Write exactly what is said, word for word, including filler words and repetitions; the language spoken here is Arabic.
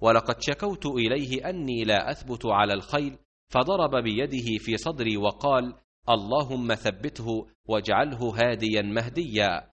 ولقد شكوت إليه أني لا أثبت على الخيل، فضرب بيده في صدري وقال: اللهم ثبته واجعله هاديا مهديا.